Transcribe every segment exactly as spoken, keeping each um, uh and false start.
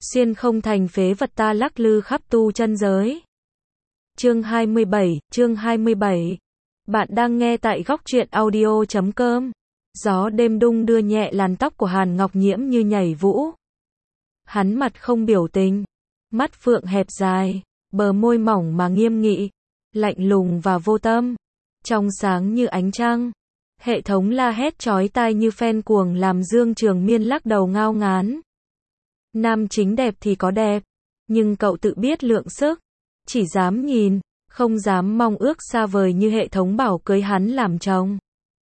xuyên không thành phế vật ta lắc lư khắp tu chân giới. Chương hai mươi bảy, chương hai mươi bảy. Bạn đang nghe tại góc truyện audio chấm com. Gió đêm đung đưa nhẹ làn tóc của Hàn Ngọc Nhiễm như nhảy vũ. Hắn mặt không biểu tình, mắt phượng hẹp dài, bờ môi mỏng mà nghiêm nghị, lạnh lùng và vô tâm, trong sáng như ánh trăng. Hệ thống la hét chói tai như phen cuồng làm Dương Trường Miên lắc đầu ngao ngán. Nam chính đẹp thì có đẹp, nhưng cậu tự biết lượng sức, chỉ dám nhìn, không dám mong ước xa vời như hệ thống bảo cưới hắn làm chồng.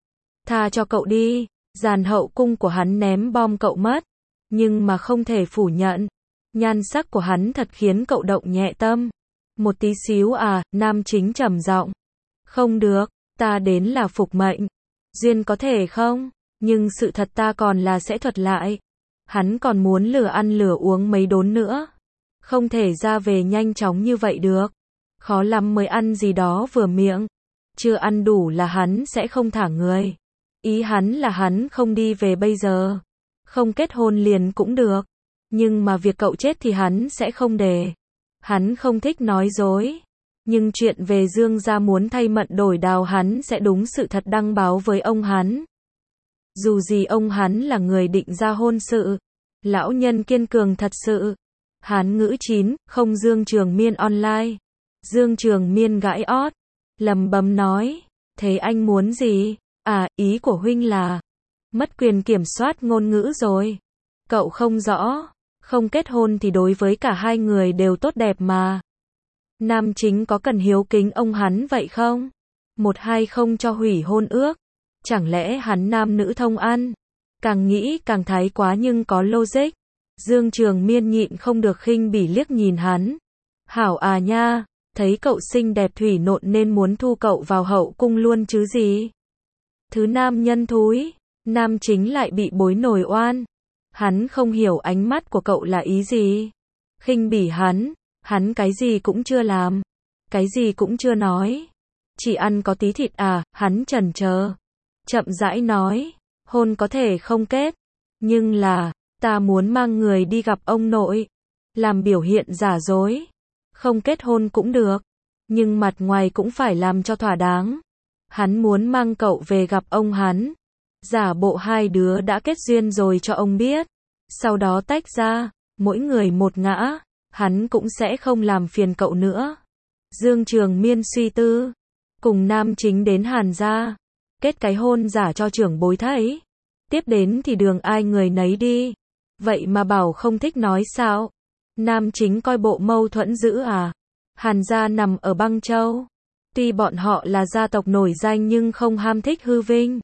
Tha cho cậu đi, dàn hậu cung của hắn ném bom cậu mất, nhưng mà không thể phủ nhận, nhan sắc của hắn thật khiến cậu động nhẹ tâm. Một tí xíu à, nam chính trầm giọng. Không được, ta đến là phục mệnh. Duyên có thể không, nhưng sự thật ta còn là sẽ thuật lại. Hắn còn muốn lửa ăn lửa uống mấy đốn nữa. Không thể ra về nhanh chóng như vậy được. Khó lắm mới ăn gì đó vừa miệng. Chưa ăn đủ là hắn sẽ không thả người. Ý hắn là hắn không đi về bây giờ. Không kết hôn liền cũng được. Nhưng mà việc cậu chết thì hắn sẽ không để. Hắn không thích nói dối. Nhưng chuyện về Dương gia muốn thay mận đổi đào hắn sẽ đúng sự thật đăng báo với ông hắn. Dù gì ông hắn là người định ra hôn sự. Lão nhân kiên cường thật sự. Hán ngữ chín, không Dương Trường Miên online. Dương Trường Miên gãi ót, lầm bầm nói, thế anh muốn gì? À, ý của huynh là mất quyền kiểm soát ngôn ngữ rồi. Cậu không rõ, không kết hôn thì đối với cả hai người đều tốt đẹp mà. Nam chính có cần hiếu kính ông hắn vậy không? Một hai không cho hủy hôn ước. Chẳng lẽ hắn nam nữ thông ăn? Càng nghĩ càng thái quá nhưng có logic. Dương Trường Miên nhịn không được khinh bỉ liếc nhìn hắn. Hảo à nha, thấy cậu xinh đẹp thủy nộn nên muốn thu cậu vào hậu cung luôn chứ gì. Thứ nam nhân thúi, nam chính lại bị bối nổi oan. Hắn không hiểu ánh mắt của cậu là ý gì. Khinh bỉ hắn, hắn cái gì cũng chưa làm, cái gì cũng chưa nói. Chỉ ăn có tí thịt à, hắn chần chờ. Chậm rãi nói, hôn có thể không kết, nhưng là, ta muốn mang người đi gặp ông nội. Làm biểu hiện giả dối. Không kết hôn cũng được, nhưng mặt ngoài cũng phải làm cho thỏa đáng. Hắn muốn mang cậu về gặp ông hắn. Giả bộ hai đứa đã kết duyên rồi cho ông biết. Sau đó tách ra, mỗi người một ngã. Hắn cũng sẽ không làm phiền cậu nữa. Dương Trường Miên suy tư. Cùng nam chính đến Hàn gia. Kết cái hôn giả cho trưởng bối thấy. Tiếp đến thì đường ai người nấy đi. Vậy mà bảo không thích nói sao? Nam chính coi bộ mâu thuẫn dữ à? Hàn gia nằm ở Băng Châu. Tuy bọn họ là gia tộc nổi danh nhưng không ham thích hư vinh.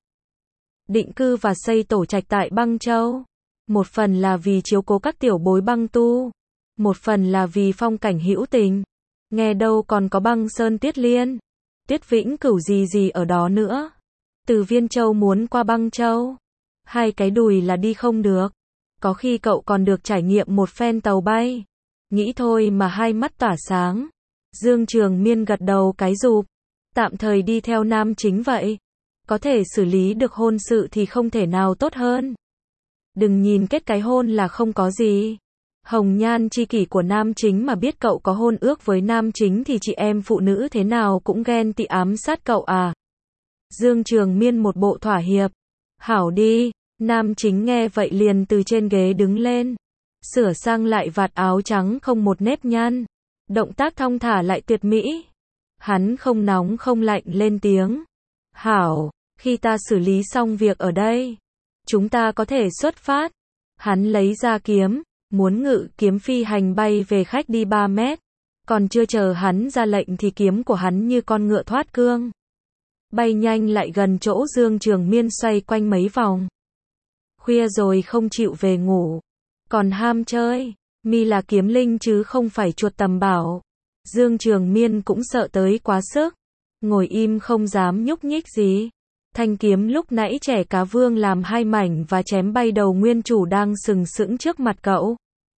Định cư và xây tổ trạch tại Băng Châu. Một phần là vì chiếu cố các tiểu bối băng tu. Một phần là vì phong cảnh hữu tình. Nghe đâu còn có Băng Sơn Tuyết Liên. Tuyết Vĩnh Cửu gì gì ở đó nữa. Từ Viên Châu muốn qua Băng Châu. Hai cái đùi là đi không được. Có khi cậu còn được trải nghiệm một phen tàu bay. Nghĩ thôi mà hai mắt tỏa sáng. Dương Trường Miên gật đầu cái rụp. Tạm thời đi theo nam chính vậy. Có thể xử lý được hôn sự thì không thể nào tốt hơn. Đừng nhìn kết cái hôn là không có gì. Hồng nhan chi kỷ của nam chính mà biết cậu có hôn ước với nam chính thì chị em phụ nữ thế nào cũng ghen tị ám sát cậu à. Dương Trường Miên một bộ thỏa hiệp. Hảo đi. Nam chính nghe vậy liền từ trên ghế đứng lên. Sửa sang lại vạt áo trắng không một nếp nhăn. Động tác thong thả lại tuyệt mỹ. Hắn không nóng không lạnh lên tiếng. Hảo, khi ta xử lý xong việc ở đây, chúng ta có thể xuất phát. Hắn lấy ra kiếm, muốn ngự kiếm phi hành bay về khách đi ba mét. Còn chưa chờ hắn ra lệnh thì kiếm của hắn như con ngựa thoát cương. Bay nhanh lại gần chỗ Dương Trường Miên xoay quanh mấy vòng. Khuya rồi không chịu về ngủ. Còn ham chơi. Mi là kiếm linh chứ không phải chuột tầm bảo. Dương Trường Miên cũng sợ tới quá sức. Ngồi im không dám nhúc nhích gì. Thanh kiếm lúc nãy trẻ cá vương làm hai mảnh và chém bay đầu nguyên chủ đang sừng sững trước mặt cậu.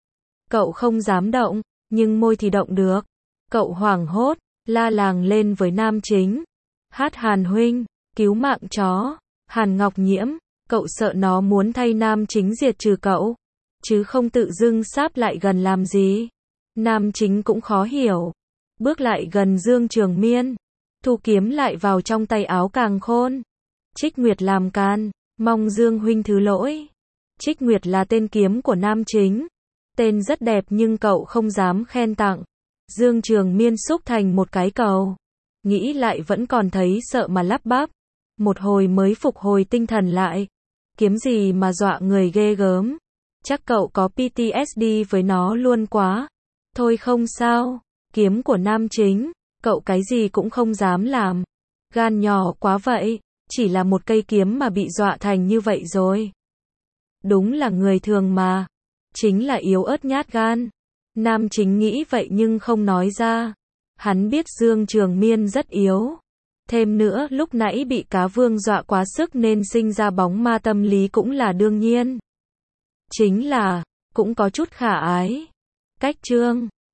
Cậu không dám động, nhưng môi thì động được. Cậu hoảng hốt, la làng lên với nam chính. Hát Hàn huynh, cứu mạng chó. Hàn Ngọc Nhiễm, cậu sợ nó muốn thay nam chính diệt trừ cậu. chứ không tự dưng sáp lại gần làm gì. Nam Chính cũng khó hiểu. Bước lại gần Dương Trường Miên, thu kiếm lại vào trong tay áo Càng Khôn. Trích Nguyệt làm can, mong Dương huynh thứ lỗi. Trích Nguyệt là tên kiếm của Nam Chính. Tên rất đẹp nhưng cậu không dám khen tặng. Dương Trường Miên xúc thành một cái cầu. Nghĩ lại vẫn còn thấy sợ mà lắp bắp. Một hồi mới phục hồi tinh thần lại. Kiếm gì mà dọa người ghê gớm. Chắc cậu có pê tê ét đê với nó luôn quá. Thôi không sao. Kiếm của Nam Chính. Cậu cái gì cũng không dám làm. Gan nhỏ quá vậy. Chỉ là một cây kiếm mà bị dọa thành như vậy rồi. Đúng là người thường mà. Chính là yếu ớt nhát gan. Nam Chính nghĩ vậy nhưng không nói ra. Hắn biết Dương Trường Miên rất yếu. Thêm nữa lúc nãy bị Cá Vương dọa quá sức nên sinh ra bóng ma tâm lý cũng là đương nhiên. Chính là, cũng có chút khả ái. Cách chương